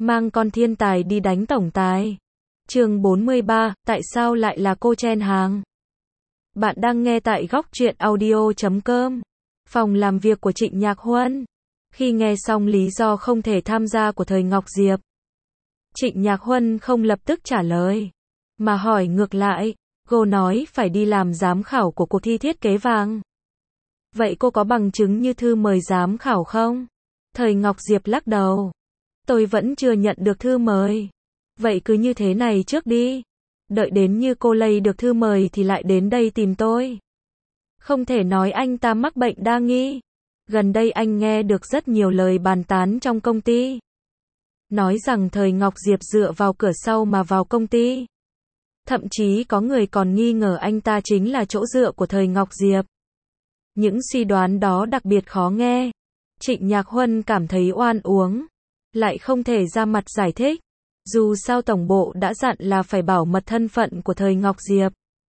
mang con thiên tài đi đánh tổng tài. Chương 43, tại sao lại là cô Chen Hằng? Bạn đang nghe tại góc truyện audio.com. Phòng làm việc của Trịnh Nhạc Huân. Khi nghe xong lý do không thể tham gia của Thời Ngọc Diệp, Trịnh Nhạc Huân không lập tức trả lời, mà hỏi ngược lại. Cô nói phải đi làm giám khảo của cuộc thi thiết kế vàng. Vậy cô có bằng chứng như thư mời giám khảo không? Thời Ngọc Diệp lắc đầu. Tôi vẫn chưa nhận được thư mời. Vậy cứ như thế này trước đi. Đợi đến như cô lấy được thư mời thì lại đến đây tìm tôi. Không thể nói anh ta mắc bệnh đa nghi. Gần đây anh nghe được rất nhiều lời bàn tán trong công ty. Nói rằng Thời Ngọc Diệp dựa vào cửa sau mà vào công ty. Thậm chí có người còn nghi ngờ anh ta chính là chỗ dựa của Thời Ngọc Diệp. Những suy đoán đó đặc biệt khó nghe. Trịnh Nhạc Huân cảm thấy oan uống. Lại không thể ra mặt giải thích. Dù sao tổng bộ đã dặn là phải bảo mật thân phận của Thời Ngọc Diệp.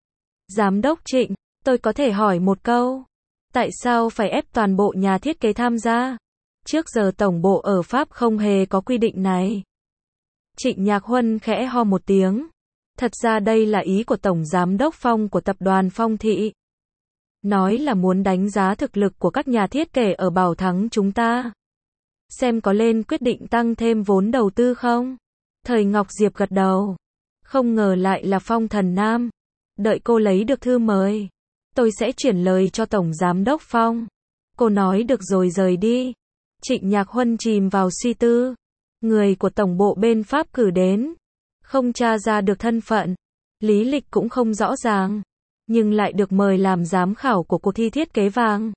Giám đốc Trịnh, tôi có thể hỏi một câu. Tại sao phải ép toàn bộ nhà thiết kế tham gia? Trước giờ tổng bộ ở Pháp không hề có quy định này. Trịnh Nhạc Huân khẽ ho một tiếng. Thật ra đây là ý của Tổng Giám đốc Phong của tập đoàn Phong Thị. Nói là muốn đánh giá thực lực của các nhà thiết kế ở Bảo Thắng chúng ta. Xem có lên quyết định tăng thêm vốn đầu tư không? Thời Ngọc Diệp gật đầu. Không ngờ lại là Phong Thần Nam. Đợi cô lấy được thư mời, tôi sẽ chuyển lời cho Tổng Giám đốc Phong. Cô nói được rồi rời đi. Trịnh Nhạc Huân chìm vào suy tư. Người của tổng bộ bên Pháp cử đến. Không tra ra được thân phận. Lý lịch cũng không rõ ràng. Nhưng lại được mời làm giám khảo của cuộc thi thiết kế vàng.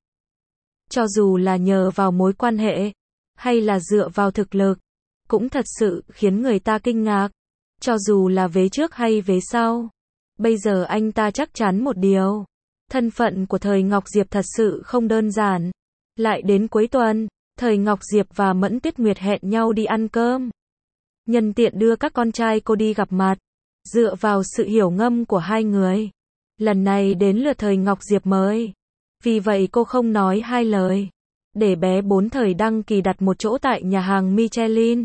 Cho dù là nhờ vào mối quan hệ, hay là dựa vào thực lực, cũng thật sự khiến người ta kinh ngạc. Cho dù là vế trước hay vế sau. Bây giờ anh ta chắc chắn một điều. Thân phận của Thời Ngọc Diệp thật sự không đơn giản. Lại đến cuối tuần, Thời Ngọc Diệp và Mẫn Tuyết Nguyệt hẹn nhau đi ăn cơm. Nhân tiện đưa các con trai cô đi gặp mặt. Dựa vào sự hiểu ngầm của hai người, lần này đến lượt Thời Ngọc Diệp mời. Vì vậy cô không nói hai lời. Để bé Bốn Thời đăng ký đặt một chỗ tại nhà hàng Michelin.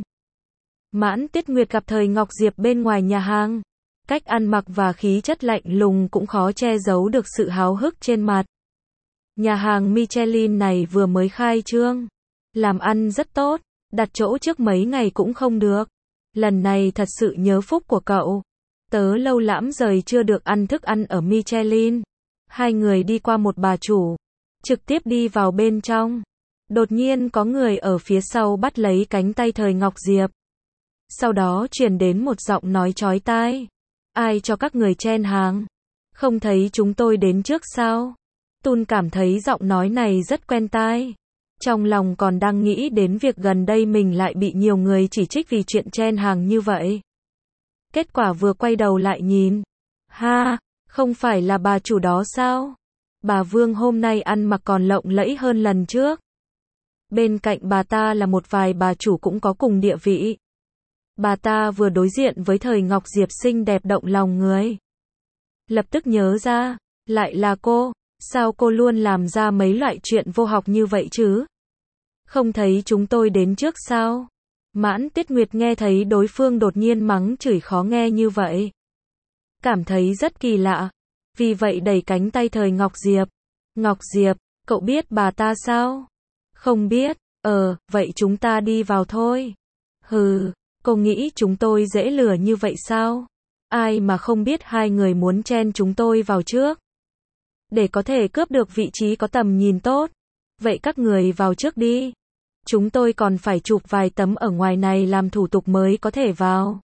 Mãn Tuyết Nguyệt gặp Thời Ngọc Diệp bên ngoài nhà hàng. Cách ăn mặc và khí chất lạnh lùng cũng khó che giấu được sự háo hức trên mặt. Nhà hàng Michelin này vừa mới khai trương. Làm ăn rất tốt. Đặt chỗ trước mấy ngày cũng không được. Lần này thật sự nhớ phúc của cậu. Tớ lâu lắm rồi chưa được ăn thức ăn ở Michelin. Hai người đi qua một bà chủ. Trực tiếp đi vào bên trong. Đột nhiên có người ở phía sau bắt lấy cánh tay Thời Ngọc Diệp. Sau đó truyền đến một giọng nói chói tai. Ai cho các người chen hàng? Không thấy chúng tôi đến trước sao? Tun cảm thấy giọng nói này rất quen tai. Trong lòng còn đang nghĩ đến việc gần đây mình lại bị nhiều người chỉ trích vì chuyện chen hàng như vậy. Kết quả vừa quay đầu lại nhìn. Ha, không phải là bà chủ đó sao? Bà Vương hôm nay ăn mặc còn lộng lẫy hơn lần trước. Bên cạnh bà ta là một vài bà chủ cũng có cùng địa vị. Bà ta vừa đối diện với Thời Ngọc Diệp xinh đẹp động lòng người. Lập tức nhớ ra, lại là cô. Sao cô luôn làm ra mấy loại chuyện vô học như vậy chứ? Không thấy chúng tôi đến trước sao? Mãn Tuyết Nguyệt nghe thấy đối phương đột nhiên mắng chửi khó nghe như vậy. Cảm thấy rất kỳ lạ. Vì vậy đẩy cánh tay Thời Ngọc Diệp. Ngọc Diệp, cậu biết bà ta sao? Không biết. Vậy chúng ta đi vào thôi. Hừ, cô nghĩ chúng tôi dễ lừa như vậy sao? Ai mà không biết hai người muốn chen chúng tôi vào trước. Để có thể cướp được vị trí có tầm nhìn tốt. Vậy các người vào trước đi. Chúng tôi còn phải chụp vài tấm ở ngoài này làm thủ tục mới có thể vào.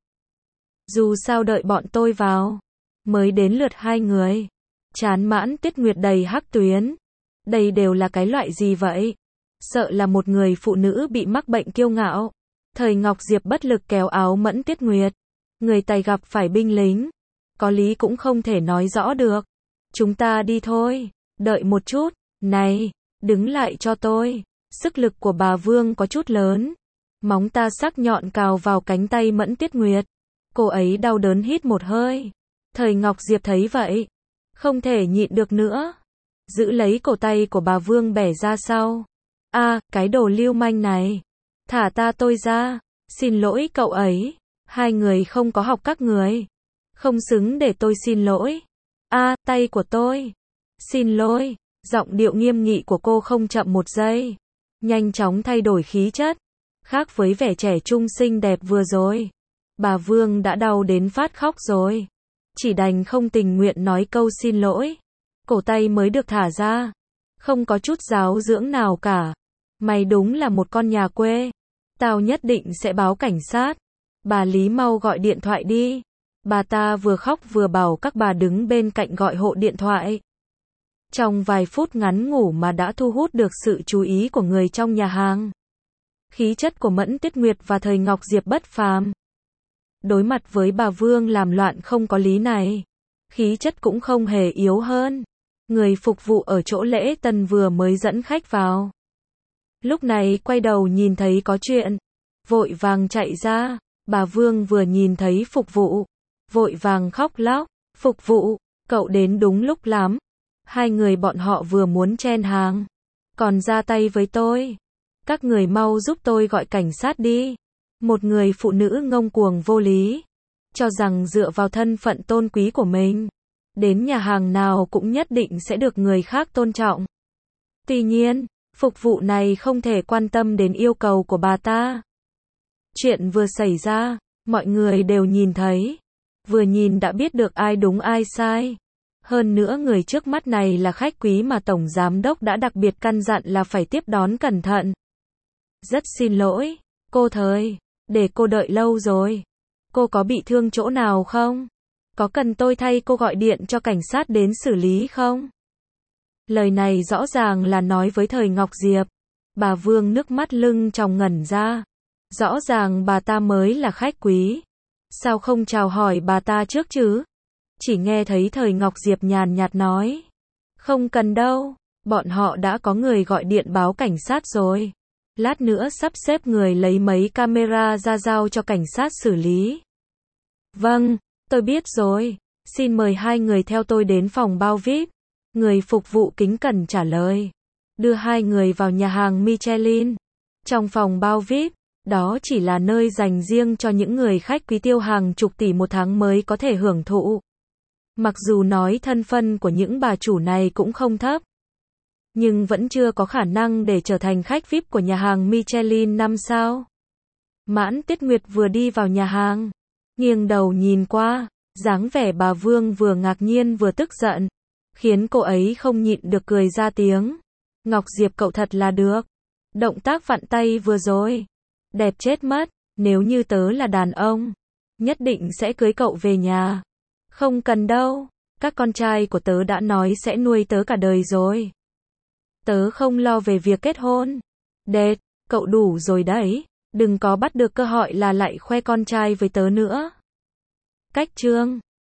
Dù sao đợi bọn tôi vào. Mới đến lượt hai người. Chán Mãn Tuyết Nguyệt đầy hắc tuyến. Đây đều là cái loại gì vậy? Sợ là một người phụ nữ bị mắc bệnh kiêu ngạo. Thời Ngọc Diệp bất lực kéo áo Mẫn Tuyết Nguyệt. Người Tài gặp phải binh lính. Có lý cũng không thể nói rõ được. Chúng ta đi thôi. Đợi một chút. Này, đứng lại cho tôi. Sức lực của bà Vương có chút lớn. Móng ta sắc nhọn cào vào cánh tay Mẫn Tuyết Nguyệt. Cô ấy đau đớn hít một hơi. Thời Ngọc Diệp thấy vậy. Không thể nhịn được nữa. Giữ lấy cổ tay của bà Vương bẻ ra sau. Cái đồ lưu manh này. Thả ta tôi ra. Xin lỗi cậu ấy. Hai người không có học các người. Không xứng để tôi xin lỗi. Tay của tôi. Xin lỗi. Giọng điệu nghiêm nghị của cô không chậm một giây. Nhanh chóng thay đổi khí chất. Khác với vẻ trẻ trung xinh đẹp vừa rồi. Bà Vương đã đau đến phát khóc rồi. Chỉ đành không tình nguyện nói câu xin lỗi. Cổ tay mới được thả ra. Không có chút giáo dưỡng nào cả. Mày đúng là một con nhà quê. Tao nhất định sẽ báo cảnh sát. Bà Lý mau gọi điện thoại đi. Bà ta vừa khóc vừa bảo các bà đứng bên cạnh gọi hộ điện thoại. Trong vài phút ngắn ngủ mà đã thu hút được sự chú ý của người trong nhà hàng. Khí chất của Mẫn Tuyết Nguyệt và Thời Ngọc Diệp bất phàm. Đối mặt với bà Vương làm loạn không có lý này, khí chất cũng không hề yếu hơn. Người phục vụ ở chỗ lễ tân vừa mới dẫn khách vào. Lúc này quay đầu nhìn thấy có chuyện, vội vàng chạy ra. Bà Vương vừa nhìn thấy phục vụ, vội vàng khóc lóc. Phục vụ, cậu đến đúng lúc lắm. Hai người bọn họ vừa muốn chen hàng, còn ra tay với tôi. Các người mau giúp tôi gọi cảnh sát đi. Một người phụ nữ ngông cuồng vô lý, cho rằng dựa vào thân phận tôn quý của mình, đến nhà hàng nào cũng nhất định sẽ được người khác tôn trọng. Tuy nhiên, phục vụ này không thể quan tâm đến yêu cầu của bà ta. Chuyện vừa xảy ra, mọi người đều nhìn thấy. Vừa nhìn đã biết được ai đúng ai sai. Hơn nữa người trước mắt này là khách quý mà Tổng Giám Đốc đã đặc biệt căn dặn là phải tiếp đón cẩn thận. Rất xin lỗi, cô Thời, để cô đợi lâu rồi. Cô có bị thương chỗ nào không? Có cần tôi thay cô gọi điện cho cảnh sát đến xử lý không? Lời này rõ ràng là nói với Thời Ngọc Diệp. Bà Vương nước mắt lưng tròng ngẩn ra. Rõ ràng bà ta mới là khách quý. Sao không chào hỏi bà ta trước chứ? Chỉ nghe thấy Thời Ngọc Diệp nhàn nhạt nói. Không cần đâu, bọn họ đã có người gọi điện báo cảnh sát rồi. Lát nữa sắp xếp người lấy mấy camera ra giao cho cảnh sát xử lý. Vâng, tôi biết rồi. Xin mời hai người theo tôi đến phòng bao VIP. Người phục vụ kính cẩn trả lời. Đưa hai người vào nhà hàng Michelin. Trong phòng bao VIP, đó chỉ là nơi dành riêng cho những người khách quý tiêu hàng chục tỷ một tháng mới có thể hưởng thụ. Mặc dù nói thân phận của những bà chủ này cũng không thấp, nhưng vẫn chưa có khả năng để trở thành khách VIP của nhà hàng Michelin 5 sao. Mãn Tuyết Nguyệt vừa đi vào nhà hàng, nghiêng đầu nhìn qua, dáng vẻ bà Vương vừa ngạc nhiên vừa tức giận, khiến cô ấy không nhịn được cười ra tiếng. Ngọc Diệp cậu thật là được. Động tác vặn tay vừa rồi, đẹp chết mất. Nếu như tớ là đàn ông, nhất định sẽ cưới cậu về nhà. Không cần đâu, các con trai của tớ đã nói sẽ nuôi tớ cả đời rồi. Tớ không lo về việc kết hôn. Đệt, cậu đủ rồi đấy. Đừng có bắt được cơ hội là lại khoe con trai với tớ nữa. Cách chương